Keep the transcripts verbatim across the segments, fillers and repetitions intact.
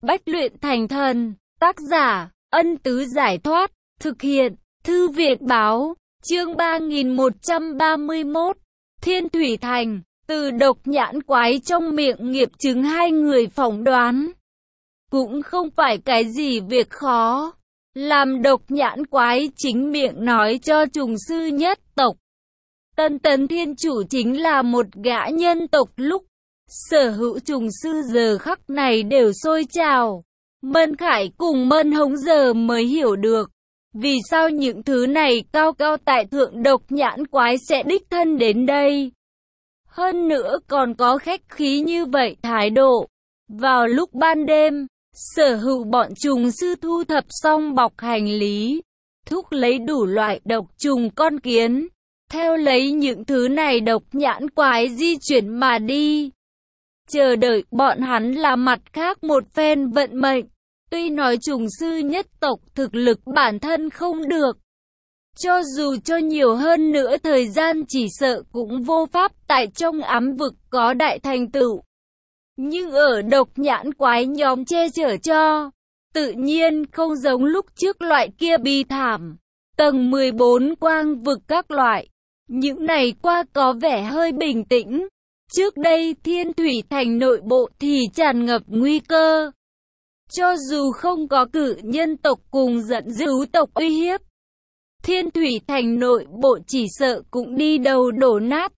Bách luyện thành thần. Tác giả, Ân Tứ Giải Thoát. Thực hiện, Thư Viện Báo. Chương ba nghìn một trăm ba mươi mốt. Thiên Thủy Thành. Từ độc nhãn quái trong miệng nghiệp chứng hai người phỏng đoán. Cũng không phải cái gì việc khó. Làm độc nhãn quái chính miệng nói cho trùng sư nhất tộc. Tân Tấn Thiên Chủ chính là một gã nhân tộc lúc. Sở hữu trùng sư giờ khắc này đều sôi trào. Mân Khải cùng Mân Hống giờ mới hiểu được. Vì sao những thứ này cao cao tại thượng độc nhãn quái sẽ đích thân đến đây. Hơn nữa còn có khách khí như vậy thái độ. Vào lúc ban đêm, sở hữu bọn trùng sư thu thập xong bọc hành lý. Thúc lấy đủ loại độc trùng con kiến. Theo lấy những thứ này độc nhãn quái di chuyển mà đi. Chờ đợi bọn hắn là mặt khác một phen vận mệnh. Tuy nói trùng sư nhất tộc thực lực bản thân không được. Cho dù cho nhiều hơn nữa thời gian chỉ sợ cũng vô pháp tại trong ám vực có đại thành tựu. Nhưng ở độc nhãn quái nhóm che chở cho, tự nhiên không giống lúc trước loại kia bi thảm. Tầng mười bốn quang vực các loại, những này qua có vẻ hơi bình tĩnh. Trước đây Thiên Thủy Thành nội bộ thì tràn ngập nguy cơ. Cho dù không có cử nhân tộc cùng dẫn dữ tộc uy hiếp, Thiên Thủy Thành nội bộ chỉ sợ cũng đi đầu đổ nát.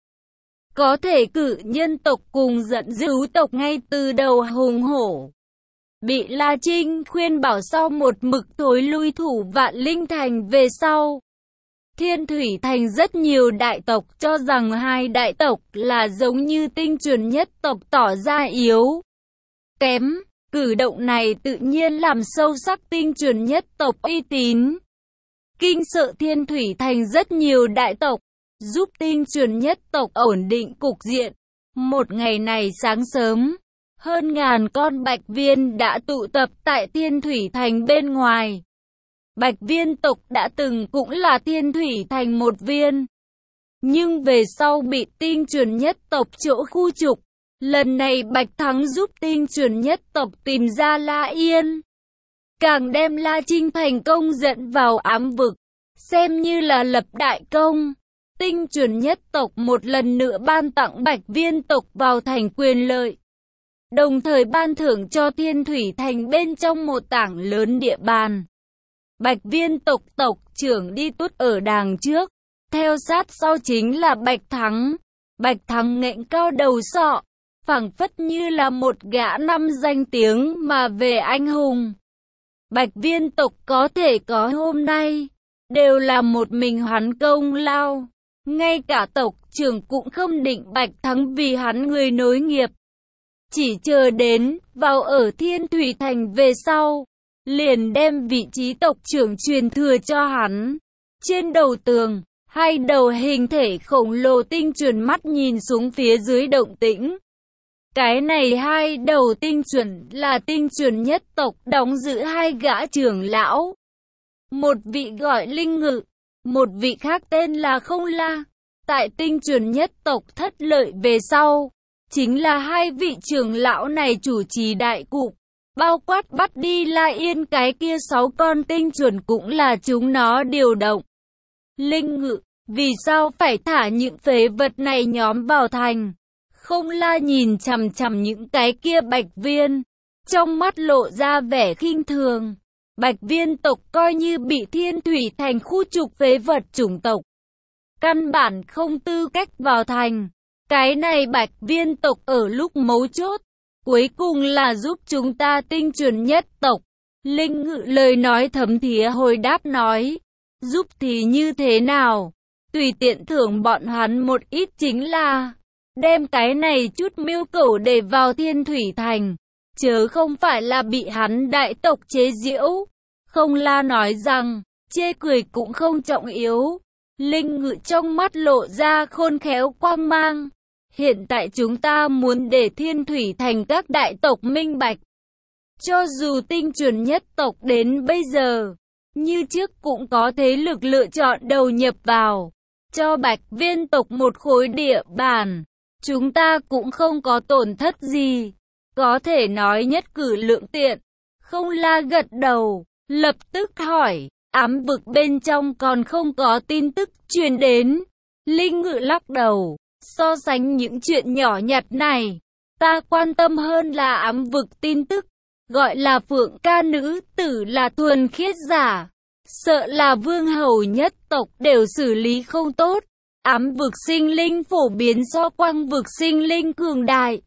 Có thể cử nhân tộc cùng dẫn dữ tộc ngay từ đầu hùng hổ. Bị La Trinh khuyên bảo sau một mực thối lui thủ Vạn Linh Thành về sau. Thiên Thủy Thành rất nhiều đại tộc cho rằng hai đại tộc là giống như tinh chuẩn nhất tộc tỏ ra yếu kém. Cử động này tự nhiên làm sâu sắc tinh chuẩn nhất tộc uy tín. Kinh sợ Thiên Thủy Thành rất nhiều đại tộc, giúp tinh chuẩn nhất tộc ổn định cục diện. Một ngày này sáng sớm, hơn ngàn con bạch viên đã tụ tập tại Thiên Thủy Thành bên ngoài. Bạch viên tộc đã từng cũng là Thiên Thủy Thành một viên. Nhưng về sau bị tinh chuẩn nhất tộc chỗ khu trục. Lần này Bạch Thắng giúp tinh chuẩn nhất tộc tìm ra La Yên. Càng đem La Trinh thành công dẫn vào ám vực. Xem như là lập đại công. Tinh chuẩn nhất tộc một lần nữa ban tặng Bạch viên tộc vào thành quyền lợi. Đồng thời ban thưởng cho Thiên Thủy Thành bên trong một tảng lớn địa bàn. Bạch viên tộc tộc trưởng đi tuốt ở đàng trước. Theo sát sau chính là Bạch Thắng. Bạch Thắng ngệnh cao đầu sọ. Phảng phất như là một gã năm danh tiếng mà về anh hùng. Bạch viên tộc có thể có hôm nay, đều là một mình hắn công lao. Ngay cả tộc trưởng cũng không định Bạch Thắng vì hắn người nối nghiệp. Chỉ chờ đến, vào ở Thiên Thủy Thành về sau, liền đem vị trí tộc trưởng truyền thừa cho hắn. Trên đầu tường, hai đầu hình thể khổng lồ tinh chuẩn mắt nhìn xuống phía dưới động tĩnh. Cái này hai đầu tinh chuẩn là tinh chuẩn nhất tộc đóng giữ hai gã trưởng lão. Một vị gọi Linh Ngự, một vị khác tên là Không La. Tại tinh chuẩn nhất tộc thất lợi về sau, chính là hai vị trưởng lão này chủ trì đại cục. Bao quát bắt đi La Yên cái kia sáu con tinh chuẩn cũng là chúng nó điều động. Linh Ngự, vì sao phải thả những phế vật này nhóm vào thành? Không La nhìn chằm chằm những cái kia bạch viên, trong mắt lộ ra vẻ khinh thường. Bạch viên tộc coi như bị Thiên Thủy Thành khu trục phế vật chủng tộc. Căn bản không tư cách vào thành. Cái này bạch viên tộc ở lúc mấu chốt, cuối cùng là giúp chúng ta tinh chuẩn nhất tộc. Linh Ngự lời nói thấm thía hồi đáp nói, giúp thì như thế nào? Tùy tiện thưởng bọn hắn một ít chính là đem cái này chút miêu cẩu để vào Thiên Thủy Thành, chớ không phải là bị hắn đại tộc chế giễu. Không La nói rằng, chê cười cũng không trọng yếu. Linh Ngự trong mắt lộ ra khôn khéo quang mang. Hiện tại chúng ta muốn để Thiên Thủy Thành các đại tộc minh bạch. Cho dù tinh chuẩn nhất tộc đến bây giờ, như trước cũng có thế lực lựa chọn đầu nhập vào, cho bạch viên tộc một khối địa bàn. Chúng ta cũng không có tổn thất gì, có thể nói nhất cử lưỡng tiện. Không La gật đầu, lập tức hỏi, ám vực bên trong còn không có tin tức truyền đến. Linh Ngự lắc đầu, so sánh những chuyện nhỏ nhặt này, ta quan tâm hơn là ám vực tin tức. Gọi là Phượng ca nữ tử là thuần khiết giả, sợ là vương hầu nhất tộc đều xử lý không tốt. Ám vực sinh linh phổ biến so quang vực sinh linh cường đại.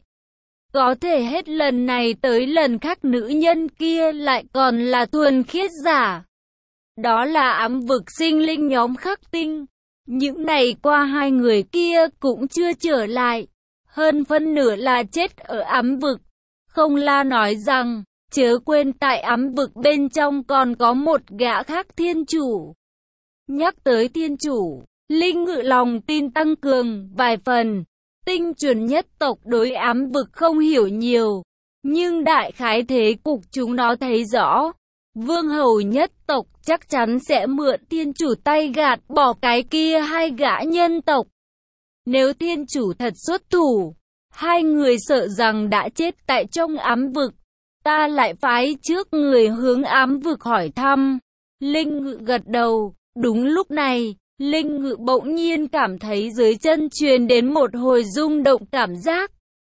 Có thể hết lần này tới lần khác nữ nhân kia lại còn là thuần khiết giả. Đó là ám vực sinh linh nhóm khắc tinh. Những ngày qua hai người kia cũng chưa trở lại. Hơn phân nửa là chết ở ám vực. Không La nói rằng, chớ quên tại ám vực bên trong còn có một gã khác thiên chủ. Nhắc tới thiên chủ, Linh Ngự lòng tin tăng cường vài phần. Tinh chuẩn nhất tộc đối ám vực không hiểu nhiều, nhưng đại khái thế cục chúng nó thấy rõ. Vương hầu nhất tộc chắc chắn sẽ mượn thiên chủ tay gạt bỏ cái kia hai gã nhân tộc. Nếu thiên chủ thật xuất thủ, hai người sợ rằng đã chết tại trong ám vực. Ta lại phái trước người hướng ám vực hỏi thăm. Linh Ngự gật đầu. Đúng lúc này, Linh Ngự bỗng nhiên cảm thấy dưới chân truyền đến một hồi rung động cảm giác.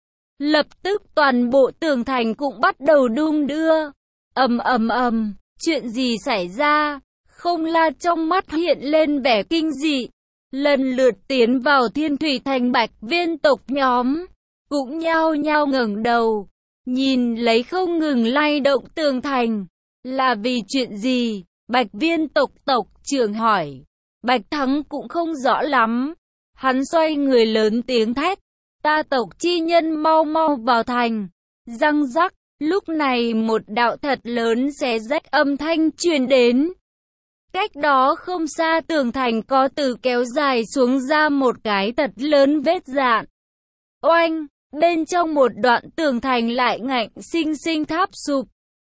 Lập tức toàn bộ tường thành cũng bắt đầu đung đưa. Ầm ầm ầm, chuyện gì xảy ra? Không La trong mắt hiện lên vẻ kinh dị. Lần lượt tiến vào Thiên Thủy Thành Bạch Viên tộc nhóm, cũng nhao nhao ngẩng đầu, nhìn lấy không ngừng lay động tường thành. Là vì chuyện gì? Bạch Viên tộc tộc trưởng hỏi. Bạch Thắng cũng không rõ lắm. Hắn xoay người lớn tiếng thét. Ta tộc chi nhân mau mau vào thành. Răng rắc, lúc này một đạo thật lớn xé rách âm thanh truyền đến. Cách đó không xa tường thành có từ kéo dài xuống ra một cái thật lớn vết dạn. Oanh, bên trong một đoạn tường thành lại ngạnh sinh sinh tháp sụp.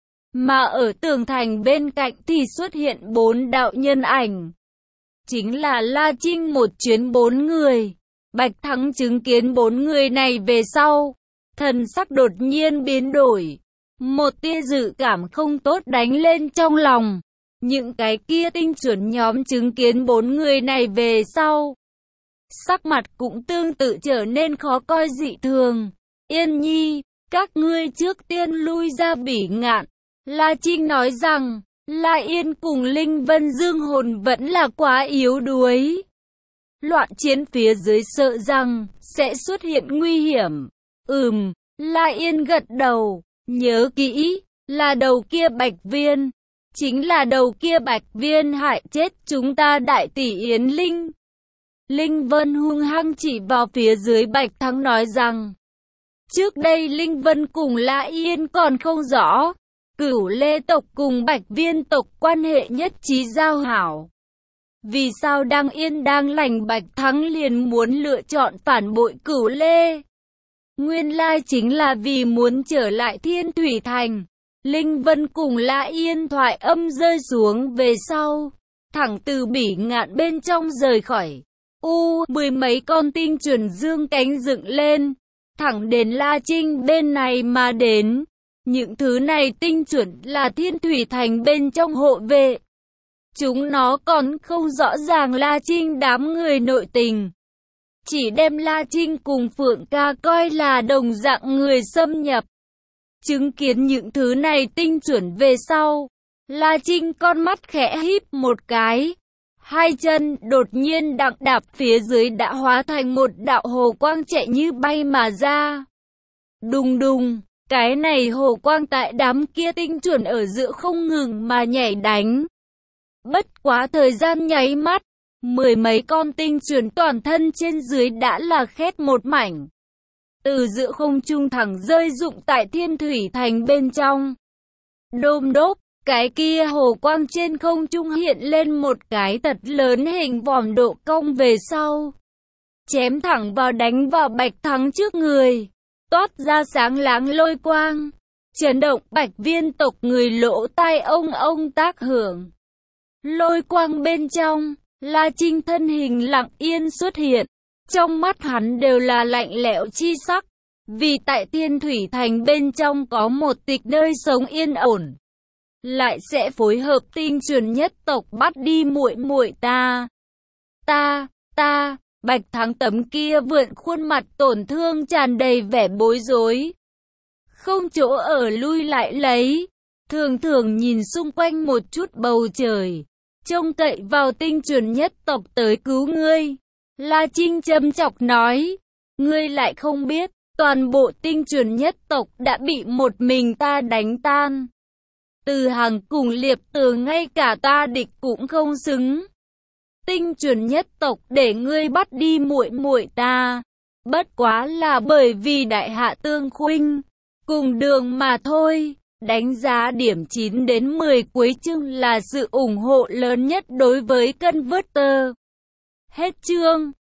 Mà ở tường thành bên cạnh thì xuất hiện bốn đạo nhân ảnh. Chính là La Trinh một chuyến bốn người. Bạch Thắng chứng kiến bốn người này về sau, thần sắc đột nhiên biến đổi. Một tia dự cảm không tốt đánh lên trong lòng. Những cái kia tinh chuẩn nhóm chứng kiến bốn người này về sau, sắc mặt cũng tương tự trở nên khó coi dị thường. Yên Nhi, các ngươi trước tiên lui ra Bỉ Ngạn. La Trinh nói rằng, La Yên cùng Linh Vân Dương hồn vẫn là quá yếu đuối. Loạn chiến phía dưới sợ rằng sẽ xuất hiện nguy hiểm. Ừm, La Yên gật đầu, nhớ kỹ, là đầu kia Bạch Viên. Chính là đầu kia Bạch Viên hại chết chúng ta đại tỷ Yến Linh. Linh Vân hung hăng chỉ vào phía dưới Bạch Thắng nói rằng, trước đây Linh Vân cùng La Yên còn không rõ. Cửu Lê tộc cùng Bạch Viên tộc quan hệ nhất trí giao hảo. Vì sao đang yên đang lành Bạch Thắng liền muốn lựa chọn phản bội Cửu Lê? Nguyên lai chính là vì muốn trở lại Thiên Thủy Thành. Linh Vân cùng La Yên thoại âm rơi xuống về sau, thẳng từ Bỉ Ngạn bên trong rời khỏi. U, mười mấy con tinh chuẩn dương cánh dựng lên, thẳng đến La Trinh bên này mà đến. Những thứ này tinh chuẩn là Thiên Thủy Thành bên trong hộ vệ. Chúng nó còn không rõ ràng La Trinh đám người nội tình. Chỉ đem La Trinh cùng Phượng ca coi là đồng dạng người xâm nhập. Chứng kiến những thứ này tinh chuẩn về sau, La Trinh con mắt khẽ híp một cái. Hai chân đột nhiên đặng đạp phía dưới đã hóa thành một đạo hồ quang chạy như bay mà ra. Đùng đùng, cái này hồ quang tại đám kia tinh chuẩn ở giữa không ngừng mà nhảy đánh. Bất quá thời gian nháy mắt, mười mấy con tinh chuẩn toàn thân trên dưới đã là khét một mảnh. Từ giữa không trung thẳng rơi rụng tại Thiên Thủy Thành bên trong. Đôm đốp, cái kia hồ quang trên không trung hiện lên một cái thật lớn hình vòm độ cong về sau. Chém thẳng vào đánh vào Bạch Thắng trước người. Toát ra sáng láng lôi quang. Chấn động Bạch Viên tộc người lỗ tai ông ông tác hưởng. Lôi quang bên trong, La Trinh thân hình lặng yên xuất hiện. Trong mắt hắn đều là lạnh lẽo chi sắc. Vì tại Thiên Thủy Thành bên trong có một tịch nơi sống yên ổn. lại sẽ phối hợp tinh chuẩn nhất tộc bắt đi muội muội ta. Ta, ta, Bạch Thắng tấm kia vượn khuôn mặt tổn thương tràn đầy vẻ bối rối. Không chỗ ở lui lại lấy, thường thường nhìn xung quanh một chút bầu trời, trông cậy vào tinh chuẩn nhất tộc tới cứu ngươi. La Trinh châm chọc nói, ngươi lại không biết, toàn bộ tinh chuẩn nhất tộc đã bị một mình ta đánh tan. Từ Hàng cùng Liệp Từ ngay cả ta địch cũng không xứng. Tinh chuẩn nhất tộc để ngươi bắt đi muội muội ta, bất quá là bởi vì đại hạ tương khuynh, cùng đường mà thôi. Đánh giá điểm chín đến mười cuối chương là sự ủng hộ lớn nhất đối với Converter. Hết chương.